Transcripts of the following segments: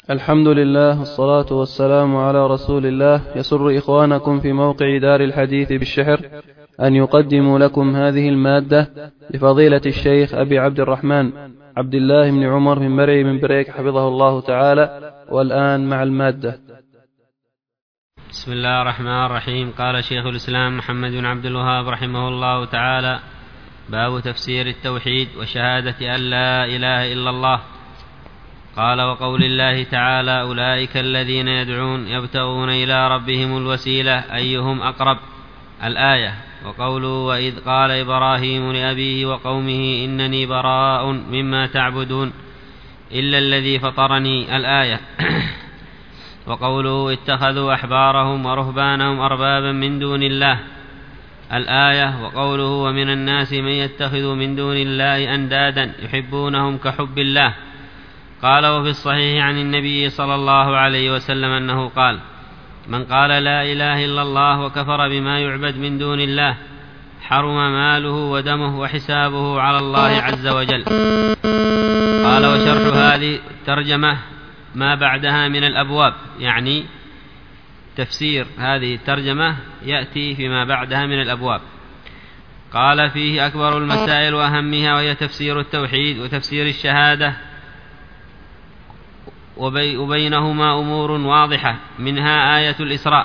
الحمد لله والصلاة والسلام على رسول الله. يسر إخوانكم في موقع دار الحديث بالشحر أن يقدموا لكم هذه المادة لفضيلة الشيخ أبي عبد الرحمن عبد الله بن عمر بن مرعي بن بريك حفظه الله تعالى. والآن مع المادة. بسم الله الرحمن الرحيم. قال شيخ الإسلام محمد بن عبد الوهاب رحمه الله تعالى: باب تفسير التوحيد وشهادة أن لا إله إلا الله. قال: وقول الله تعالى: أولئك الذين يدعون يبتغون إلى ربهم الوسيلة أيهم أقرب، الآية. وقوله: وإذ قال إبراهيم لأبيه وقومه إنني براء مما تعبدون إلا الذي فطرني، الآية. وقوله: اتخذوا أحبارهم ورهبانهم أربابا من دون الله، الآية. وقوله: ومن الناس من يتخذ من دون الله أندادا يحبونهم كحب الله. قال: وفي الصحيح عن النبي صلى الله عليه وسلم أنه قال: من قال لا إله إلا الله وكفر بما يعبد من دون الله حرم ماله ودمه وحسابه على الله عز وجل. قال: وشرح هذه الترجمة ما بعدها من الأبواب، يعني تفسير هذه الترجمة يأتي فيما بعدها من الأبواب. قال: فيه أكبر المسائل وأهمها، وهي تفسير التوحيد وتفسير الشهادة، وبينهما أمور واضحة، منها آية الإسراء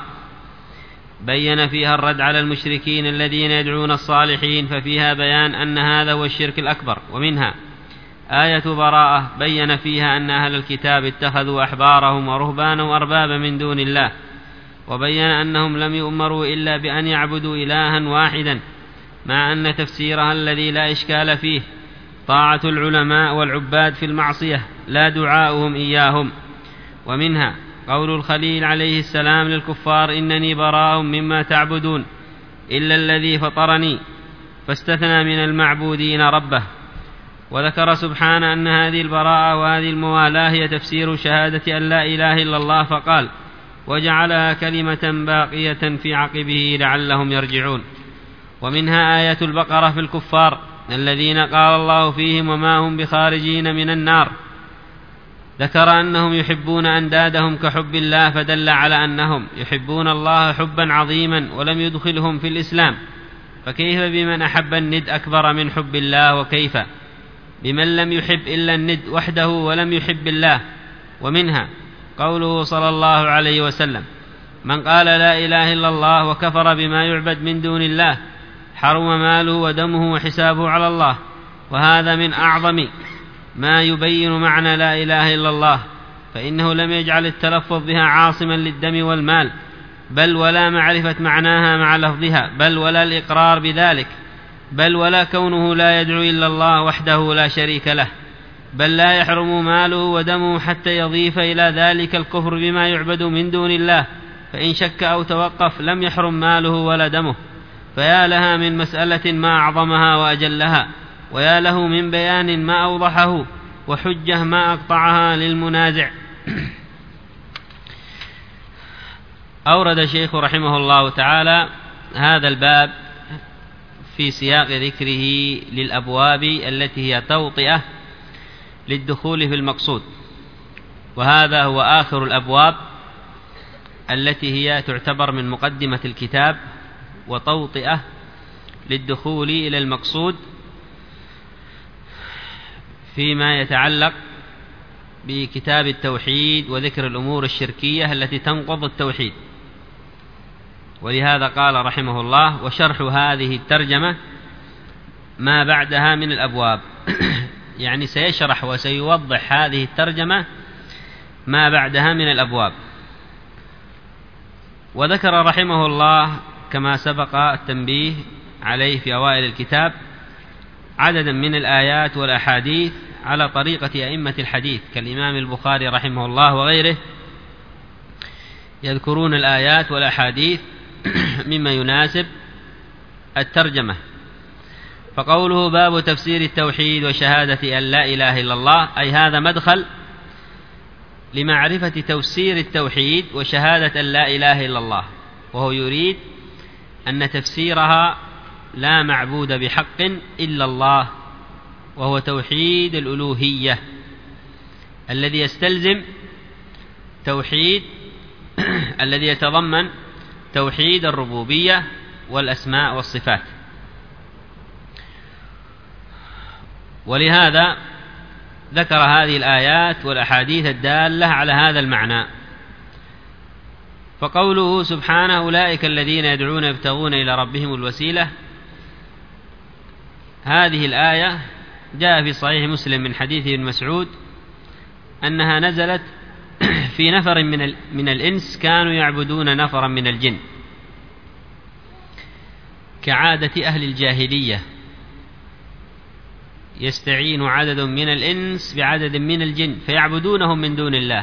بين فيها الرد على المشركين الذين يدعون الصالحين، ففيها بيان أن هذا هو الشرك الأكبر. ومنها آية براءة بين فيها أن أهل الكتاب اتخذوا أحبارهم ورهبانهم أربابا من دون الله، وبين أنهم لم يؤمروا إلا بأن يعبدوا إلها واحدا، مع أن تفسيرها الذي لا إشكال فيه طاعة العلماء والعباد في المعصية لا دعاؤهم إياهم. ومنها قول الخليل عليه السلام للكفار: إنني براء مما تعبدون إلا الذي فطرني، فاستثنى من المعبودين ربه. وذكر سبحانه أن هذه البراءة وهذه الموالاة هي تفسير شهادة أن لا إله إلا الله، فقال: وجعلها كلمة باقية في عقبه لعلهم يرجعون. ومنها آية البقرة في الكفار الذين قال الله فيهم: وما هم بخارجين من النار. ذكر أنهم يحبون أندادهم كحب الله، فدل على أنهم يحبون الله حبا عظيما ولم يدخلهم في الإسلام، فكيف بمن أحب الند أكبر من حب الله؟ وكيف بمن لم يحب إلا الند وحده ولم يحب الله؟ ومنها قوله صلى الله عليه وسلم: من قال لا إله إلا الله وكفر بما يعبد من دون الله حرم ماله ودمه وحسابه على الله. وهذا من أعظم ما يبين معنى لا إله إلا الله، فإنه لم يجعل التلفظ بها عاصما للدم والمال، بل ولا معرفة معناها مع لفظها، بل ولا الإقرار بذلك، بل ولا كونه لا يدعو إلا الله وحده لا شريك له، بل لا يحرم ماله ودمه حتى يضيف إلى ذلك الكفر بما يعبد من دون الله، فإن شك أو توقف لم يحرم ماله ولا دمه. فيا لها من مسألة ما أعظمها وأجلها، ويا له من بيان ما أوضحه، وحجة ما أقطعها للمنازع. أورد الشيخ رحمه الله تعالى هذا الباب في سياق ذكره للأبواب التي هي توطئة للدخول في المقصود، وهذا هو آخر الأبواب التي هي تعتبر من مقدمة الكتاب وتوطئة للدخول إلى المقصود فيما يتعلق بكتاب التوحيد وذكر الأمور الشركية التي تنقض التوحيد. ولهذا قال رحمه الله: وشرح هذه الترجمة ما بعدها من الأبواب. يعني سيشرح وسيوضح هذه الترجمة ما بعدها من الأبواب. وذكر رحمه الله كما سبق التنبيه عليه في أوائل الكتاب عددا من الآيات والأحاديث على طريقة أئمة الحديث كالإمام البخاري رحمه الله وغيره، يذكرون الآيات والأحاديث مما يناسب الترجمة. فقوله: باب تفسير التوحيد وشهادة أن لا إله إلا الله، أي هذا مدخل لمعرفة تفسير التوحيد وشهادة أن لا إله إلا الله، وهو يريد أن تفسيرها لا معبود بحق إلا الله، وهو توحيد الألوهية الذي يستلزم توحيد الذي يتضمن توحيد الربوبية والأسماء والصفات. ولهذا ذكر هذه الآيات والأحاديث الدالة على هذا المعنى. فقوله سبحانه أولئك الذين يدعون يبتغون إلى ربهم الوسيلة، هذه الآية جاء في صحيح مسلم من حديث ابن مسعود أنها نزلت في نفر من الإنس كانوا يعبدون نفرا من الجن، كعادة أهل الجاهلية، يستعين عدد من الإنس بعدد من الجن فيعبدونهم من دون الله.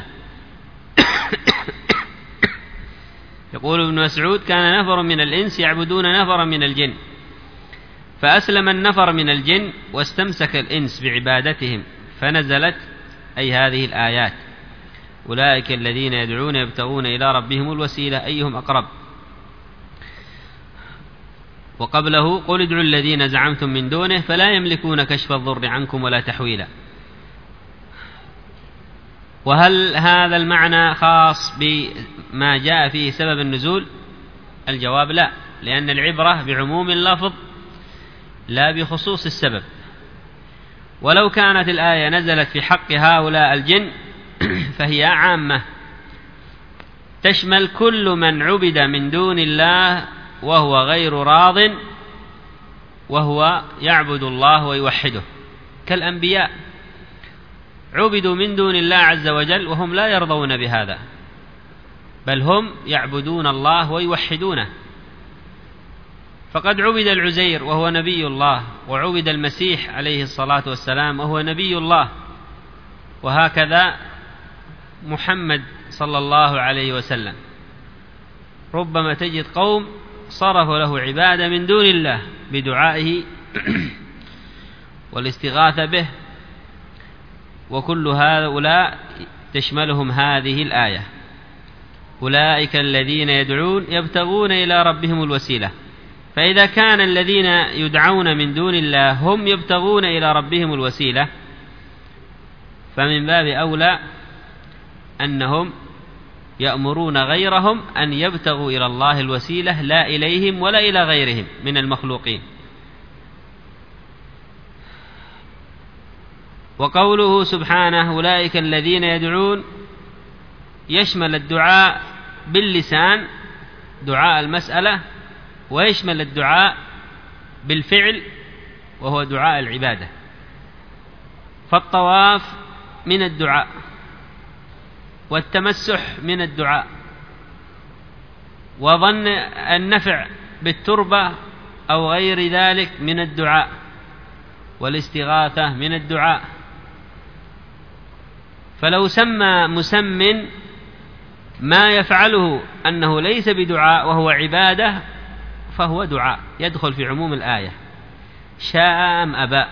يقول ابن مسعود كان نفر من الإنس يعبدون نفرا من الجن، فأسلم النفر من الجن واستمسك الإنس بعبادتهم، فنزلت أي هذه الآيات أولئك الذين يدعون يبتغون إلى ربهم الوسيلة أيهم أقرب. وقبله قل ادعوا الذين زعمتم من دونه فلا يملكون كشف الضر عنكم ولا تحويلا. وهل هذا المعنى خاص بما جاء فيه سبب النزول؟ الجواب لا، لأن العبرة بعموم اللفظ لا بخصوص السبب. ولو كانت الآية نزلت في حق هؤلاء الجن فهي عامة تشمل كل من عبد من دون الله وهو غير راض وهو يعبد الله ويوحده، كالأنبياء عبدوا من دون الله عز وجل وهم لا يرضون بهذا، بل هم يعبدون الله ويوحدونه. فقد عبد العزير وهو نبي الله، وعبد المسيح عليه الصلاة والسلام وهو نبي الله، وهكذا محمد صلى الله عليه وسلم. ربما تجد قوم صرفوا له عبادة من دون الله بدعائه والاستغاثة به، وكل هؤلاء تشملهم هذه الآية أولئك الذين يدعون يبتغون إلى ربهم الوسيلة. فإذا كان الذين يدعون من دون الله هم يبتغون إلى ربهم الوسيلة، فمن باب أولى أنهم يأمرون غيرهم أن يبتغوا إلى الله الوسيلة لا إليهم ولا إلى غيرهم من المخلوقين. وقوله سبحانه أولئك الذين يدعون يشمل الدعاء باللسان دعاء المسألة، ويشمل الدعاء بالفعل وهو دعاء العبادة. فالطواف من الدعاء، والتمسح من الدعاء، وظن النفع بالتربة أو غير ذلك من الدعاء، والاستغاثة من الدعاء. فلو سمى مسمٍ ما يفعله أنه ليس بدعاء وهو عبادة فهو دعاء يدخل في عموم الآية شاء أم أبى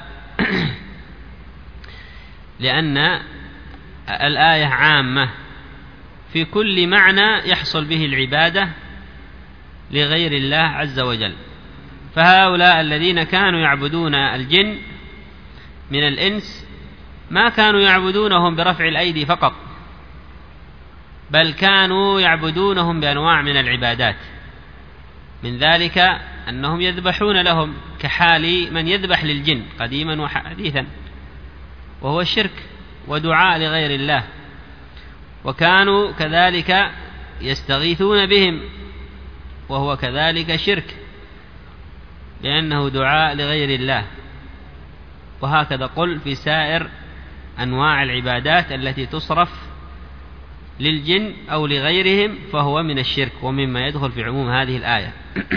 لأن الآية عامة في كل معنى يحصل به العبادة لغير الله عز وجل. فهؤلاء الذين كانوا يعبدون الجن من الإنس ما كانوا يعبدونهم برفع الأيدي فقط، بل كانوا يعبدونهم بأنواع من العبادات، من ذلك أنهم يذبحون لهم كحال من يذبح للجن قديما وحديثا، وهو الشرك ودعاء لغير الله. وكانوا كذلك يستغيثون بهم، وهو كذلك شرك لأنه دعاء لغير الله. وهكذا قل في سائر أنواع العبادات التي تصرف للجن أو لغيرهم فهو من الشرك ومما يدخل في عموم هذه الآية.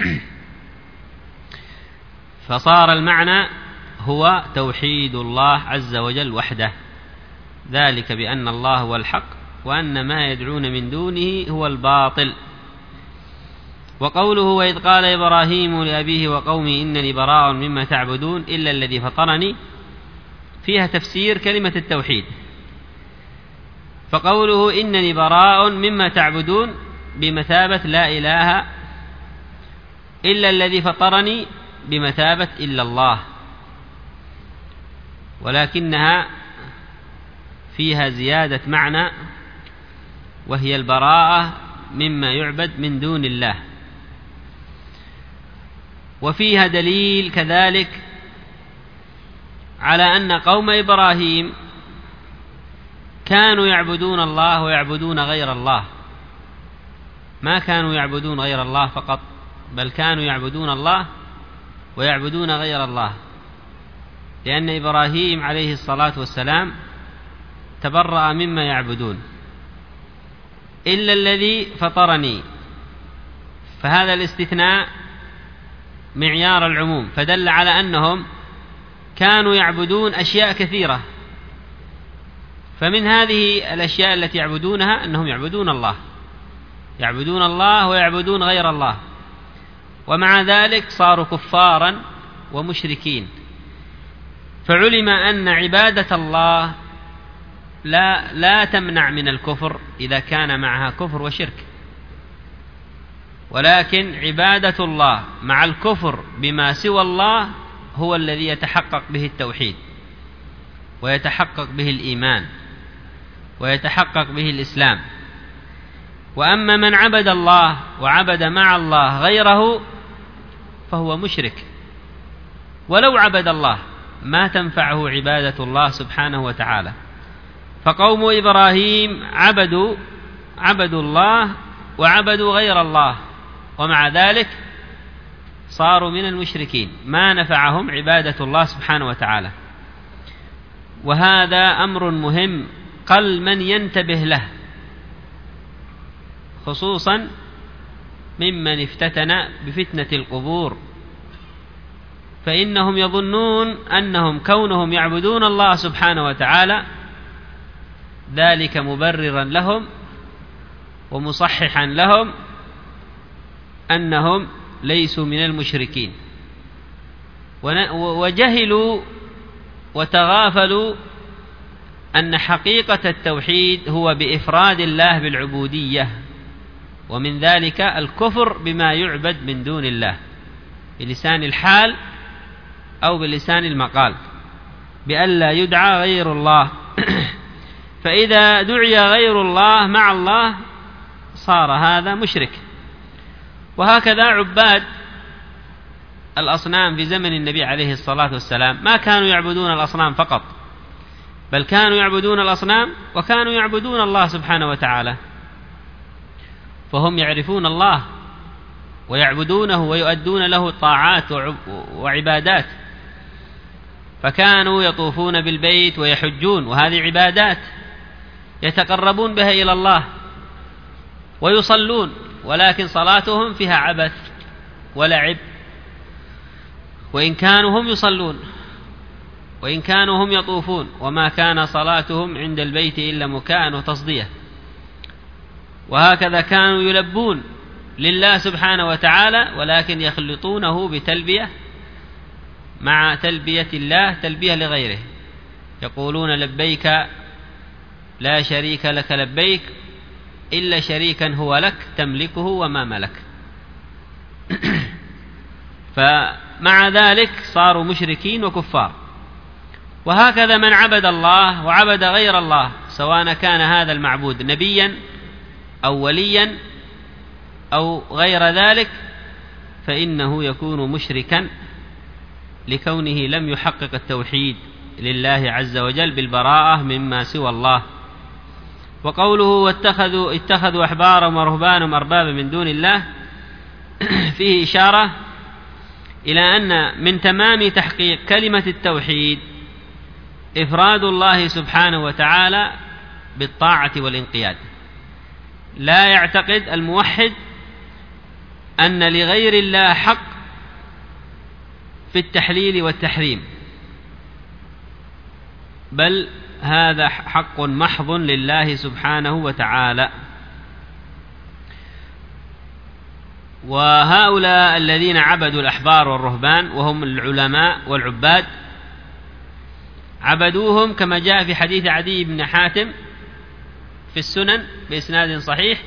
فصار المعنى هو توحيد الله عز وجل وحده، ذلك بأن الله هو الحق وأن ما يدعون من دونه هو الباطل. وقوله وإذ قال إبراهيم لأبيه وقومه إنني براء مما تعبدون إلا الذي فطرني، فيها تفسير كلمة التوحيد. فقوله إنني براء مما تعبدون بمثابة لا إله إلا الذي فطرني بمثابة إلا الله، ولكنها فيها زيادة معنى وهي البراءة مما يعبد من دون الله. وفيها دليل كذلك على أن قوم إبراهيم كانوا يعبدون الله ويعبدون غير الله، ما كانوا يعبدون غير الله فقط، بل كانوا يعبدون الله ويعبدون غير الله، لأن إبراهيم عليه الصلاة والسلام تبرأ مما يعبدون إلا الذي فطرني، فهذا الاستثناء معيار العموم، فدل على أنهم كانوا يعبدون أشياء كثيرة، فمن هذه الأشياء التي يعبدونها أنهم يعبدون الله ويعبدون غير الله، ومع ذلك صاروا كفارا ومشركين. فعلم أن عبادة الله لا تمنع من الكفر إذا كان معها كفر وشرك، ولكن عبادة الله مع الكفر بما سوى الله هو الذي يتحقق به التوحيد ويتحقق به الإيمان ويتحقق به الإسلام. وأما من عبد الله وعبد مع الله غيره فهو مشرك، ولو عبد الله ما تنفعه عبادة الله سبحانه وتعالى. فقوم إبراهيم عبدوا الله وعبدوا غير الله، ومع ذلك صاروا من المشركين، ما نفعهم عبادة الله سبحانه وتعالى. وهذا أمر مهم قل من ينتبه له، خصوصا ممن افتتن بفتنة القبور، فإنهم يظنون أنهم كونهم يعبدون الله سبحانه وتعالى ذلك مبررا لهم ومصححا لهم أنهم ليسوا من المشركين، وجهلوا وتغافلوا أن حقيقة التوحيد هو بإفراد الله بالعبودية، ومن ذلك الكفر بما يعبد من دون الله بلسان الحال أو بلسان المقال، بألا يدعى غير الله. فإذا دعي غير الله مع الله صار هذا مشرك. وهكذا عباد الأصنام في زمن النبي عليه الصلاة والسلام ما كانوا يعبدون الأصنام فقط، بل كانوا يعبدون الأصنام وكانوا يعبدون الله سبحانه وتعالى، فهم يعرفون الله ويعبدونه ويؤدون له طاعات وعبادات، فكانوا يطوفون بالبيت ويحجون، وهذه عبادات يتقربون بها إلى الله، ويصلون، ولكن صلاتهم فيها عبث ولعب، وإن كانوا هم يصلون وإن كانوا هم يطوفون، وما كان صلاتهم عند البيت إلا مكاء وتصدية. وهكذا كانوا يلبون لله سبحانه وتعالى، ولكن يخلطونه بتلبية مع تلبية الله تلبية لغيره، يقولون لبيك لا شريك لك لبيك إلا شريكا هو لك تملكه وما ملك. فمع ذلك صاروا مشركين وكفار. وهكذا من عبد الله وعبد غير الله، سواء كان هذا المعبود نبيا أو وليا أو غير ذلك، فإنه يكون مشركا لكونه لم يحقق التوحيد لله عز وجل بالبراءة مما سوى الله. وقوله اتخذوا أحبارهم ورهبانهم أربابا من دون الله فيه إشارة إلى أن من تمام تحقيق كلمة التوحيد إفراد الله سبحانه وتعالى بالطاعة والانقياد. لا يعتقد الموحد أن لغير الله حق في التحليل والتحريم، بل هذا حق محض لله سبحانه وتعالى. وهؤلاء الذين عبدوا الأحبار والرهبان وهم العلماء والعباد عبدوهم كما جاء في حديث عدي بن حاتم في السنن بإسناد صحيح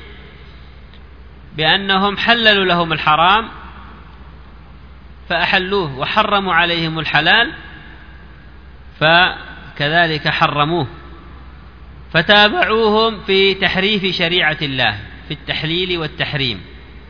بأنهم حللوا لهم الحرام فأحلوه، وحرموا عليهم الحلال فكذلك حرموه. فتابعوهم في تحريف شريعة الله في التحليل والتحريم،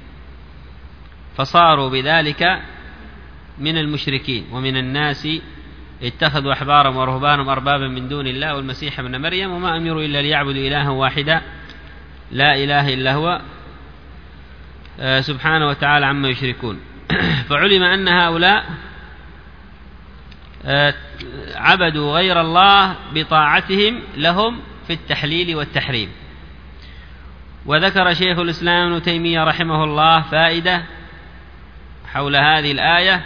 فصاروا بذلك من المشركين. ومن الناس اتخذوا أحبارهم ورهبانهم أربابا من دون الله والمسيح ابن مريم وما أمروا إلا ليعبدوا إلها واحدا لا إله إلا هو سبحانه وتعالى عما يشركون. فعلم أن هؤلاء عبدوا غير الله بطاعتهم لهم في التحليل والتحريم. وذكر شيخ الإسلام ابن تيمية رحمه الله فائدة حول هذه الآية،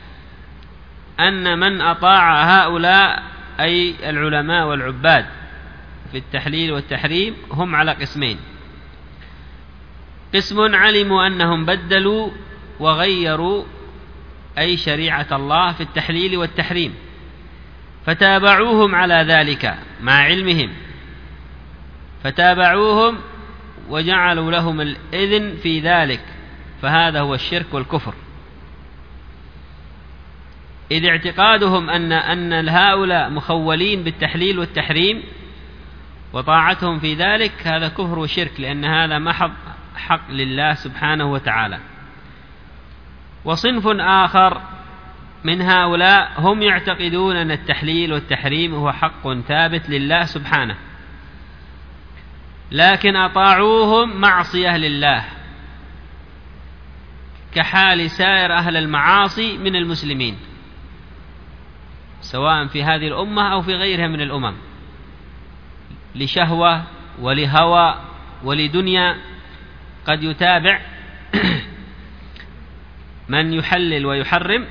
أن من أطاع هؤلاء أي العلماء والعباد في التحليل والتحريم هم على قسمين: قسم علموا أنهم بدلوا وغيروا أي شريعة الله في التحليل والتحريم، فتابعوهم على ذلك مع علمهم، فتابعوهم وجعلوا لهم الإذن في ذلك، فهذا هو الشرك والكفر. إذ اعتقادهم أن هؤلاء مخولين بالتحليل والتحريم وطاعتهم في ذلك هذا كفر وشرك، لأن هذا محض حق لله سبحانه وتعالى. وصنف آخر من هؤلاء هم يعتقدون أن التحليل والتحريم هو حق ثابت لله سبحانه، لكن أطاعوهم معصية لله، كحال سائر أهل المعاصي من المسلمين سواء في هذه الأمة أو في غيرها من الأمم، لشهوة ولهوى ولدنيا. قد يتابع من يحلل ويحرم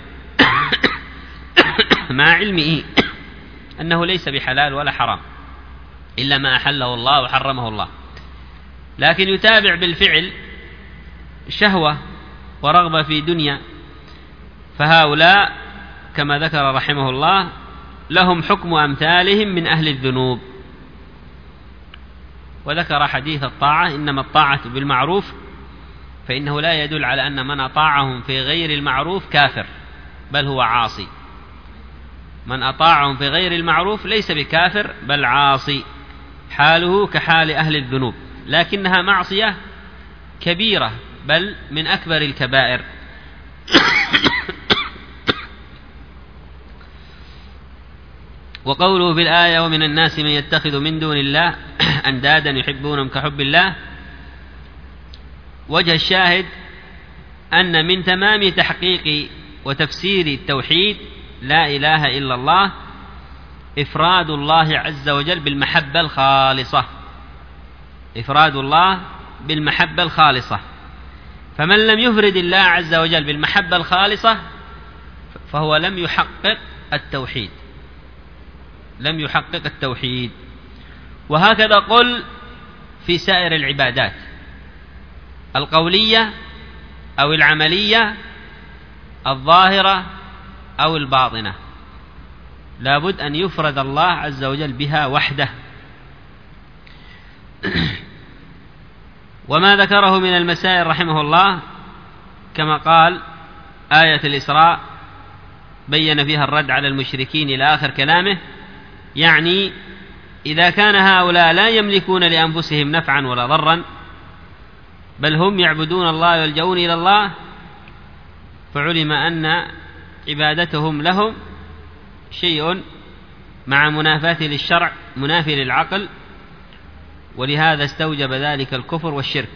مع علمه أنه ليس بحلال ولا حرام إلا ما أحله الله وحرمه الله، لكن يتابع بالفعل شهوة ورغبة في دنيا. فهؤلاء كما ذكر رحمه الله لهم حكم أمثالهم من أهل الذنوب. وذكر حديث الطاعة: إنما الطاعة بالمعروف، فإنه لا يدل على أن من أطاعهم في غير المعروف كافر، بل هو عاصي. من أطاعهم في غير المعروف ليس بكافر بل عاصي، حاله كحال أهل الذنوب، لكنها معصية كبيرة بل من أكبر الكبائر. وقوله في الآية: ومن الناس من يتخذ من دون الله أندادا يحبونهم كحب الله، وجه الشاهد أن من تمام تحقيق وتفسير التوحيد لا إله إلا الله إفراد الله عز وجل بالمحبة الخالصة، إفراد الله بالمحبة الخالصة. فمن لم يفرد الله عز وجل بالمحبة الخالصة فهو لم يحقق التوحيد، لم يحقق التوحيد. وهكذا قل في سائر العبادات القولية أو العملية، الظاهرة أو الباطنة، لابد أن يفرد الله عز وجل بها وحده. وما ذكره من المسائل رحمه الله كما قال: آية الإسراء بين فيها الرد على المشركين إلى آخر كلامه، يعني إذا كان هؤلاء لا يملكون لأنفسهم نفعا ولا ضرا بل هم يعبدون الله ويلجؤون إلى الله، فعلم أن عبادتهم لهم شيء مع منافاة للشرع منافي للعقل، ولهذا استوجب ذلك الكفر والشرك.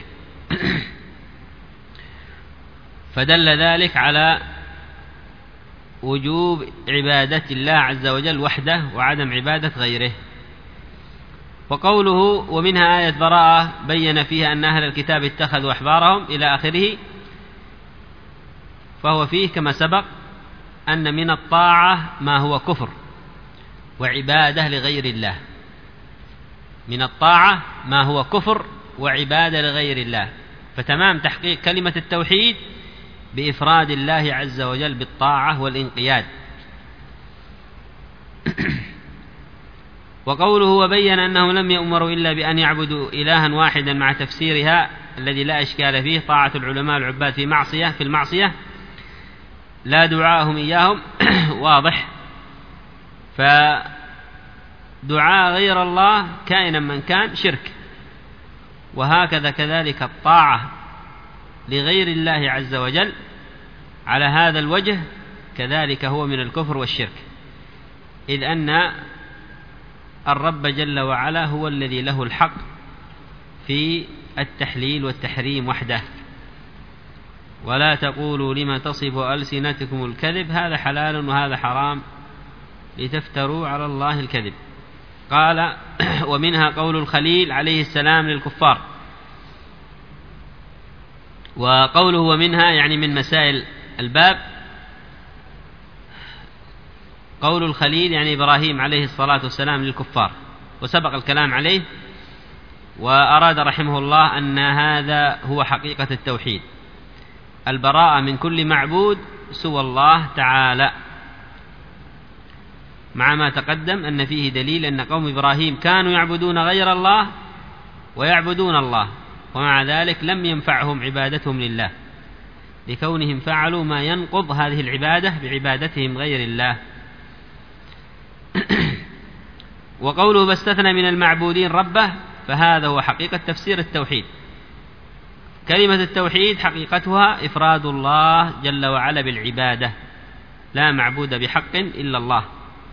فدل ذلك على وجوب عبادة الله عز وجل وحده وعدم عبادة غيره. وقوله: ومنها آية براءة بين فيها أن أهل الكتاب اتخذوا أحبارهم إلى آخره، فهو فيه كما سبق أن من الطاعة ما هو كفر وعبادة لغير الله، من الطاعة ما هو كفر وعبادة لغير الله. فتمام تحقيق كلمة التوحيد بإفراد الله عز وجل بالطاعة والانقياد. وقوله: وبين أنهم لم يؤمروا إلا بأن يعبدوا إلها واحدا مع تفسيرها الذي لا إشكال فيه، طاعة العلماء العباد في المعصية لا دعاءهم إياهم واضح. دعاء غير الله كائنا من كان شرك. وهكذا كذلك الطاعة لغير الله عز وجل على هذا الوجه كذلك هو من الكفر والشرك، إذ أن الرب جل وعلا هو الذي له الحق في التحليل والتحريم وحده. ولا تقولوا لما تصف ألسنتكم الكذب هذا حلال وهذا حرام لتفتروا على الله الكذب. قال ومنها قول الخليل عليه السلام للكفار. وقوله ومنها يعني من مسائل الباب، قول الخليل يعني إبراهيم عليه الصلاة والسلام للكفار، وسبق الكلام عليه. وأراد رحمه الله أن هذا هو حقيقة التوحيد، البراءة من كل معبود سوى الله تعالى، مع ما تقدم أن فيه دليل أن قوم إبراهيم كانوا يعبدون غير الله ويعبدون الله، ومع ذلك لم ينفعهم عبادتهم لله لكونهم فعلوا ما ينقض هذه العبادة بعبادتهم غير الله. وقوله فاستثنى من المعبودين ربه، فهذا هو حقيقة تفسير التوحيد. كلمة التوحيد حقيقتها إفراد الله جل وعلا بالعبادة، لا معبود بحق إلا الله.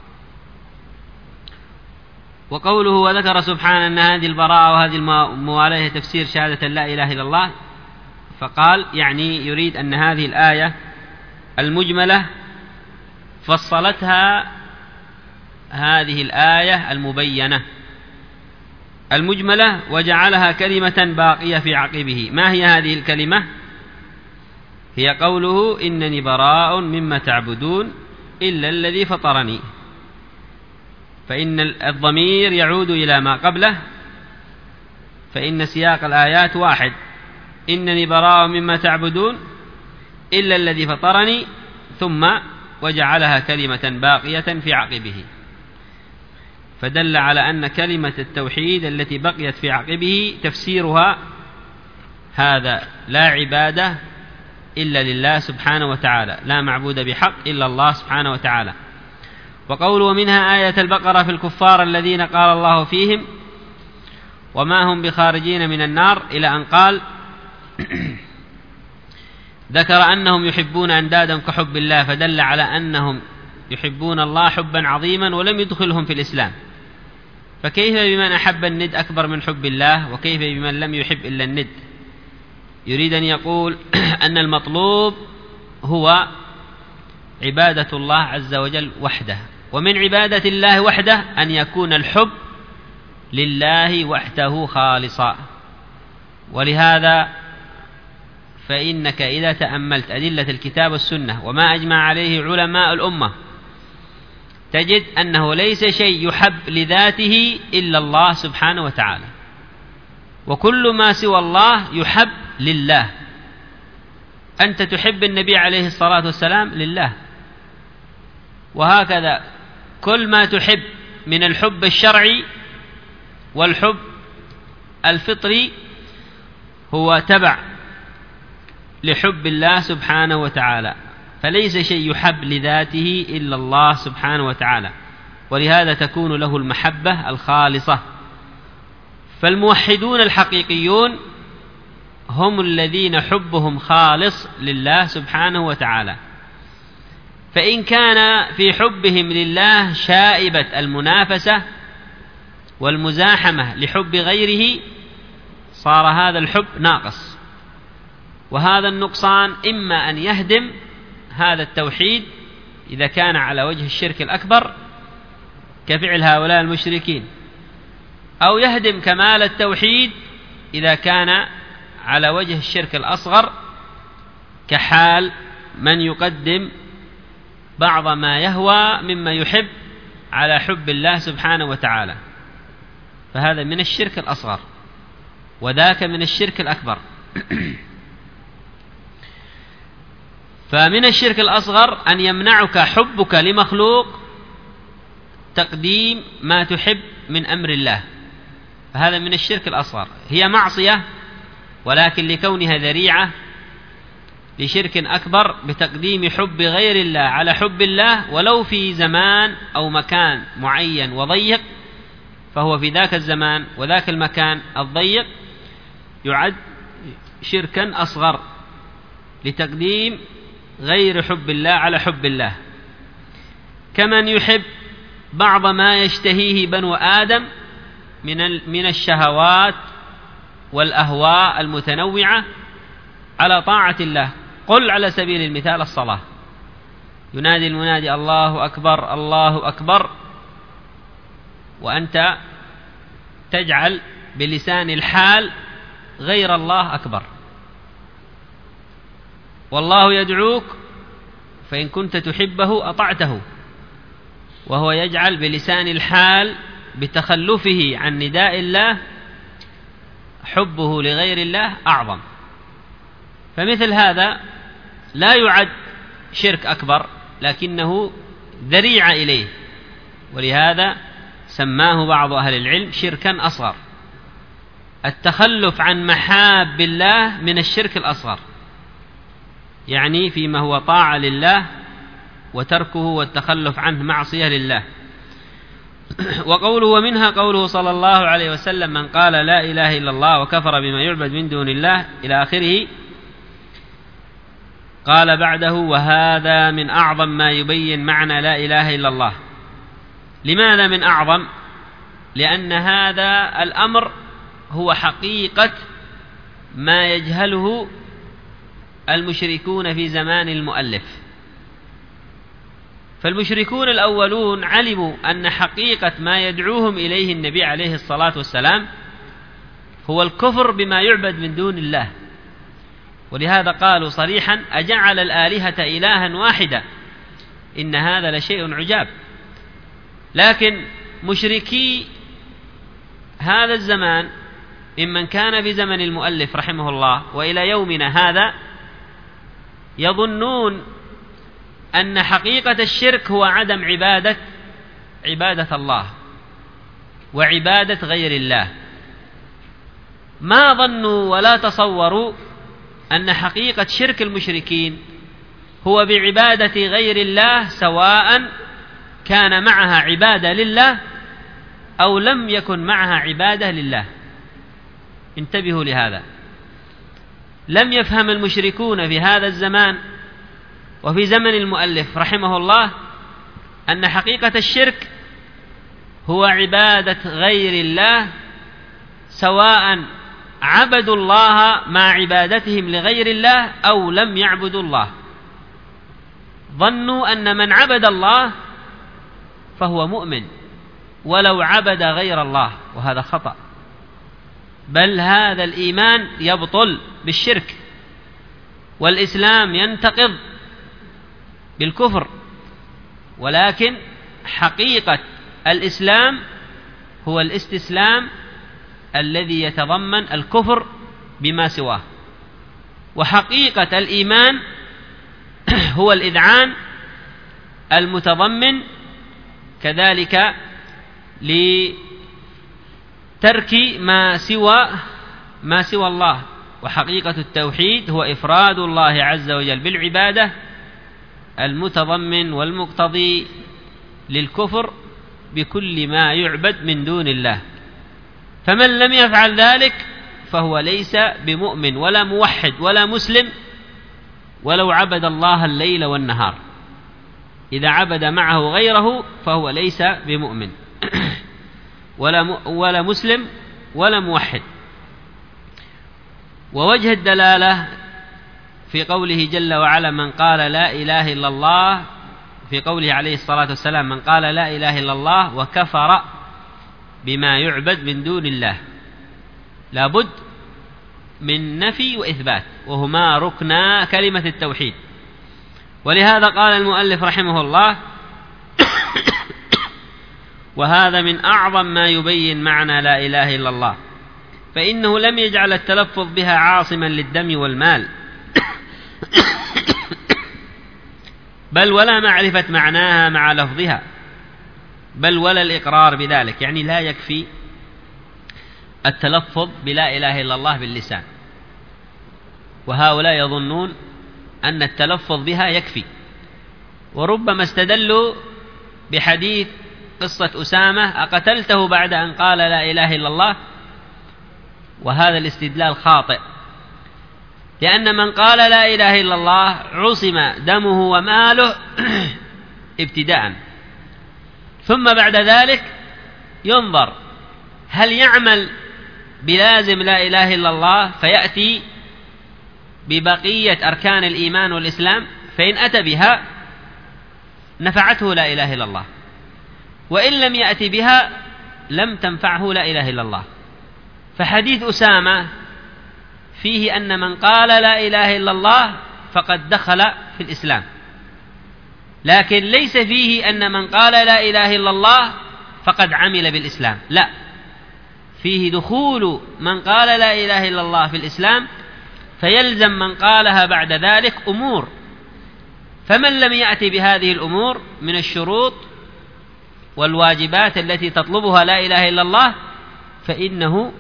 وقوله وذكر سبحانه أن هذه البراءة وهذه الموالاة تفسير شهادة لا إله إلا الله، فقال يعني يريد أن هذه الآية المجملة فصلتها هذه الآية المبينة المجملة وجعلها كلمة باقية في عقبه. ما هي هذه الكلمة؟ هي قوله إنني براء مما تعبدون إلا الذي فطرني، فإن الضمير يعود إلى ما قبله، فإن سياق الآيات واحد، إنني براء مما تعبدون إلا الذي فطرني، ثم وجعلها كلمة باقية في عقبه، فدل على أن كلمة التوحيد التي بقيت في عقبه تفسيرها هذا: لا عبادة إلا لله سبحانه وتعالى، لا معبود بحق إلا الله سبحانه وتعالى. وقوله ومنها آية البقرة في الكفار الذين قال الله فيهم وما هم بخارجين من النار، إلى أن قال ذكر أنهم يحبون أندادا كحب الله، فدل على أنهم يحبون الله حبا عظيما ولم يدخلهم في الإسلام. فكيف بمن أحب الند أكبر من حب الله، وكيف بمن لم يحب إلا الند؟ يريد أن يقول أن المطلوب هو عبادة الله عز وجل وحده، ومن عبادة الله وحده أن يكون الحب لله وحده خالصا. ولهذا فإنك إذا تأملت أدلة الكتاب والسنة وما أجمع عليه علماء الأمة تجد أنه ليس شيء يحب لذاته إلا الله سبحانه وتعالى، وكل ما سوى الله يحب لله. أنت تحب النبي عليه الصلاة والسلام لله، وهكذا كل ما تحب من الحب الشرعي والحب الفطري هو تبع لحب الله سبحانه وتعالى، فليس شيء يحب لذاته إلا الله سبحانه وتعالى، ولهذا تكون له المحبة الخالصة. فالموحدون الحقيقيون هم الذين حبهم خالص لله سبحانه وتعالى، فإن كان في حبهم لله شائبة المنافسة والمزاحمة لحب غيره صار هذا الحب ناقص، وهذا النقصان إما أن يهدم هذا التوحيد إذا كان على وجه الشرك الأكبر كفعل هؤلاء المشركين، أو يهدم كمال التوحيد إذا كان على وجه الشرك الأصغر كحال من يقدم بعض ما يهوى مما يحب على حب الله سبحانه وتعالى، فهذا من الشرك الأصغر وذاك من الشرك الأكبر. فمن الشرك الأصغر أن يمنعك حبك لمخلوق تقديم ما تحب من أمر الله، فهذا من الشرك الأصغر. هي معصية ولكن لكونها ذريعة لشرك أكبر بتقديم حب غير الله على حب الله، ولو في زمان أو مكان معين وضيق فهو في ذاك الزمان وذاك المكان الضيق يعد شركا أصغر لتقديم غير حب الله على حب الله، كمن يحب بعض ما يشتهيه بنو آدم من الشهوات والأهواء المتنوعة على طاعة الله. قل على سبيل المثال الصلاة، ينادي المنادي الله أكبر الله أكبر، وأنت تجعل بلسان الحال غير الله أكبر، والله يدعوك فإن كنت تحبه أطعته، وهو يجعل بلسان الحال بتخلفه عن نداء الله حبه لغير الله أعظم. فمثل هذا لا يعد شرك أكبر، لكنه ذريعة إليه، ولهذا سماه بعض أهل العلم شركا أصغر. التخلف عن محاب الله من الشرك الأصغر، يعني فيما هو طاعة لله، وتركه والتخلف عنه معصية لله. وقوله ومنها قوله صلى الله عليه وسلم من قال لا إله إلا الله وكفر بما يعبد من دون الله إلى آخره. قال بعده وهذا من أعظم ما يبين معنى لا إله إلا الله. لماذا من أعظم؟ لأن هذا الأمر هو حقيقة ما يجهله المشركون في زمان المؤلف. فالمشركون الأولون علموا أن حقيقة ما يدعوهم إليه النبي عليه الصلاة والسلام هو الكفر بما يعبد من دون الله، ولهذا قالوا صريحا أجعل الآلهة إلها واحدا إن هذا لشيء عجاب. لكن مشركي هذا الزمان ممن كان في زمن المؤلف رحمه الله وإلى يومنا هذا يظنون أن حقيقة الشرك هو عدم عبادة الله وعبادة غير الله. ما ظنوا ولا تصوروا أن حقيقة شرك المشركين هو بعبادة غير الله، سواء كان معها عبادة لله أو لم يكن معها عبادة لله. انتبهوا لهذا. لم يفهم المشركون في هذا الزمان وفي زمن المؤلف رحمه الله أن حقيقة الشرك هو عبادة غير الله، سواء عبدوا الله مع عبادتهم لغير الله أو لم يعبدوا الله. ظنوا أن من عبد الله فهو مؤمن ولو عبد غير الله، وهذا خطأ، بل هذا الإيمان يبطل بالشرك، والإسلام ينتقض بالكفر. ولكن حقيقة الإسلام هو الاستسلام الذي يتضمن الكفر بما سواه، وحقيقة الإيمان هو الإذعان المتضمن كذلك لترك ما سوى الله. وحقيقة التوحيد هو إفراد الله عز وجل بالعبادة المتضمن والمقتضي للكفر بكل ما يعبد من دون الله. فمن لم يفعل ذلك فهو ليس بمؤمن ولا موحد ولا مسلم ولو عبد الله الليل والنهار. إذا عبد معه غيره فهو ليس بمؤمن ولا مسلم ولا موحد. ووجه الدلالة في قوله جل وعلا من قال لا إله إلا الله، في قوله عليه الصلاة والسلام من قال لا إله إلا الله وكفر بما يعبد من دون الله، لابد من نفي وإثبات، وهما ركنا كلمة التوحيد. ولهذا قال المؤلف رحمه الله وهذا من أعظم ما يبين معنى لا إله إلا الله، فإنه لم يجعل التلفظ بها عاصما للدم والمال بل ولا معرفة معناها مع لفظها، بل ولا الإقرار بذلك. يعني لا يكفي التلفظ بلا إله إلا الله باللسان، وهؤلاء يظنون أن التلفظ بها يكفي، وربما استدلوا بحديث قصة أسامة أقتلته بعد أن قال لا إله إلا الله؟ وهذا الاستدلال خاطئ، لأن من قال لا إله إلا الله عصم دمه وماله ابتداء، ثم بعد ذلك ينظر هل يعمل بلازم لا إله إلا الله فيأتي ببقية أركان الإيمان والإسلام، فإن أتى بها نفعته لا إله إلا الله، وإن لم يأتي بها لم تنفعه لا إله إلا الله. فحديث أسامة فيه أن من قال لا إله إلا الله فقد دخل في الإسلام، لكن ليس فيه أن من قال لا إله إلا الله فقد عمل بالإسلام، لا، فيه دخول من قال لا إله إلا الله في الإسلام، فيلزم من قالها بعد ذلك أمور، فمن لم يأتي بهذه الأمور من الشروط والواجبات التي تطلبها لا إله إلا الله فإنه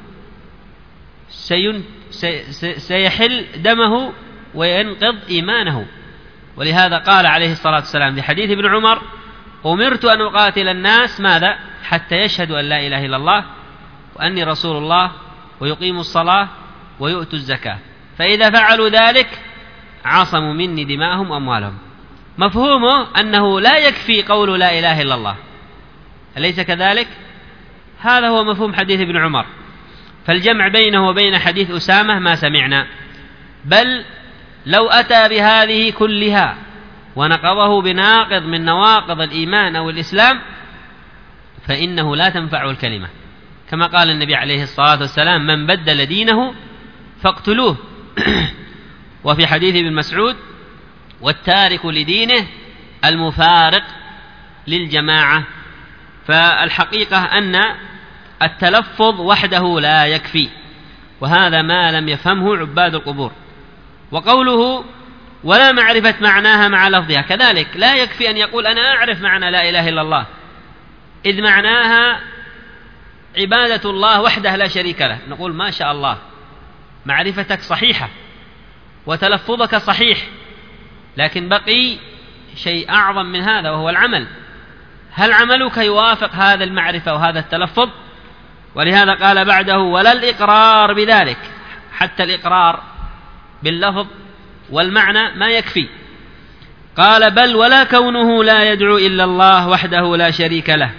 سيحل دمه وينقض إيمانه. ولهذا قال عليه الصلاة والسلام في حديث ابن عمر: أمرت أن أقاتل الناس ماذا؟ حتى يشهدوا أن لا إله إلا الله وأني رسول الله ويقيموا الصلاة ويؤتوا الزكاة، فإذا فعلوا ذلك عصموا مني دماءهم وأموالهم. مفهومه أنه لا يكفي قول لا إله إلا الله، أليس كذلك؟ هذا هو مفهوم حديث ابن عمر. فالجمع بينه وبين حديث أسامة ما سمعنا، بل لو أتى بهذه كلها ونقضه بناقض من نواقض الإيمان أو الإسلام فإنه لا تنفع الكلمة، كما قال النبي عليه الصلاة والسلام: من بدل دينه فاقتلوه. وفي حديث ابن مسعود: والتارك لدينه المفارق للجماعة. فالحقيقة أن التلفظ وحده لا يكفي، وهذا ما لم يفهمه عباد القبور. وقوله ولا معرفة معناها مع لفظها كذلك، لا يكفي أن يقول أنا أعرف معنى لا إله إلا الله، إذ معناها عبادة الله وحده لا شريك له، نقول ما شاء الله، معرفتك صحيحة وتلفظك صحيح، لكن بقي شيء أعظم من هذا وهو العمل. هل عملك يوافق هذا المعرفة وهذا التلفظ؟ ولهذا قال بعده: ولا الإقرار بذلك، حتى الإقرار باللفظ والمعنى ما يكفي. قال: بل ولا كونه لا يدعو إلا الله وحده لا شريك له.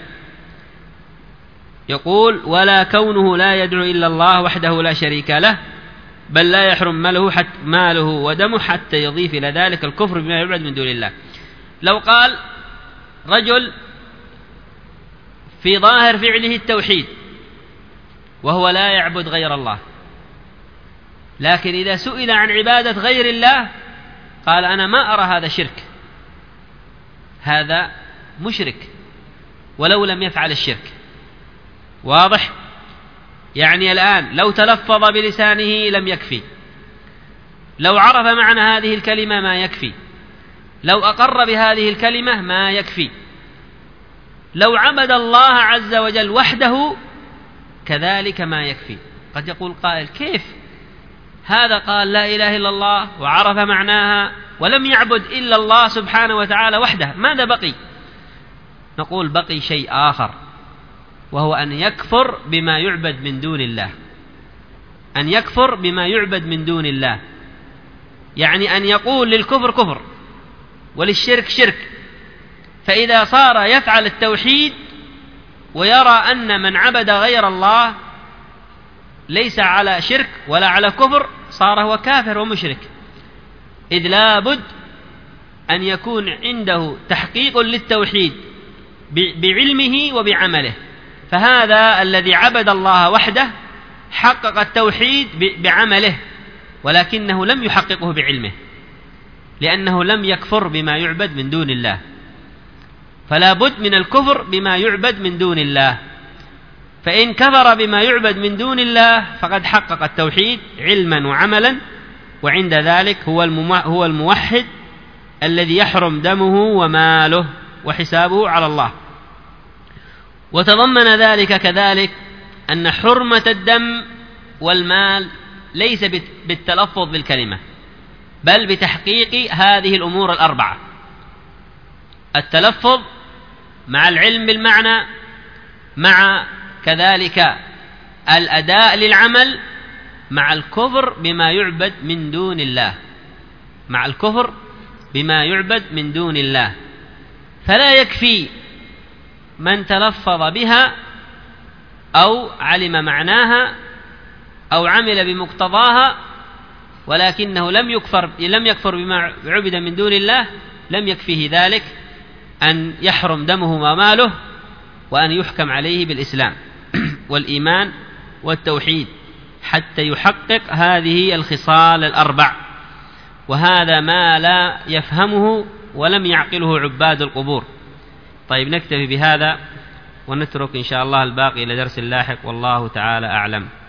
يقول: ولا كونه لا يدعو إلا الله وحده لا شريك له، بل لا يحرم ماله ودمه حتى يضيف إلى ذلك الكفر بما يعبد من دون الله. لو قال رجل في ظاهر فعله التوحيد وهو لا يعبد غير الله، لكن إذا سئل عن عبادة غير الله قال أنا ما أرى هذا شرك، هذا مشرك ولو لم يفعل الشرك. واضح؟ يعني الآن لو تلفظ بلسانه لم يكفي، لو عرف معنى هذه الكلمة ما يكفي، لو أقر بهذه الكلمة ما يكفي، لو عبد الله عز وجل وحده كذلك ما يكفي. قد يقول قائل: كيف هذا قال لا إله إلا الله وعرف معناها ولم يعبد إلا الله سبحانه وتعالى وحده، ماذا بقي؟ نقول: بقي شيء آخر، وهو أن يكفر بما يعبد من دون الله، أن يكفر بما يعبد من دون الله، يعني أن يقول للكفر كفر وللشرك شرك. فإذا صار يفعل التوحيد ويرى أن من عبد غير الله ليس على شرك ولا على كفر صار هو كافر ومشرك، إذ لا بد أن يكون عنده تحقيق للتوحيد بعلمه وبعمله. فهذا الذي عبد الله وحده حقق التوحيد بعمله، ولكنه لم يحققه بعلمه، لأنه لم يكفر بما يعبد من دون الله. فلا بد من الكفر بما يعبد من دون الله، فإن كفر بما يعبد من دون الله فقد حقق التوحيد علما وعملا، وعند ذلك هو الموحد الذي يحرم دمه وماله وحسابه على الله. وتضمن ذلك كذلك أن حرمة الدم والمال ليس بالتلفظ بالكلمة، بل بتحقيق هذه الأمور الأربعة: التلفظ مع العلم بالمعنى، مع كذلك الأداء للعمل، مع الكفر بما يعبد من دون الله، مع الكفر بما يعبد من دون الله. فلا يكفي من تلفظ بها أو علم معناها أو عمل بمقتضاها ولكنه لم يكفر بما عبد من دون الله، لم يكفيه ذلك أن يحرم دمه وماله وأن يحكم عليه بالإسلام والإيمان والتوحيد حتى يحقق هذه الخصال الأربع. وهذا ما لا يفهمه ولم يعقله عباد القبور. طيب، نكتفي بهذا ونترك إن شاء الله الباقي إلى درس لاحق، والله تعالى أعلم.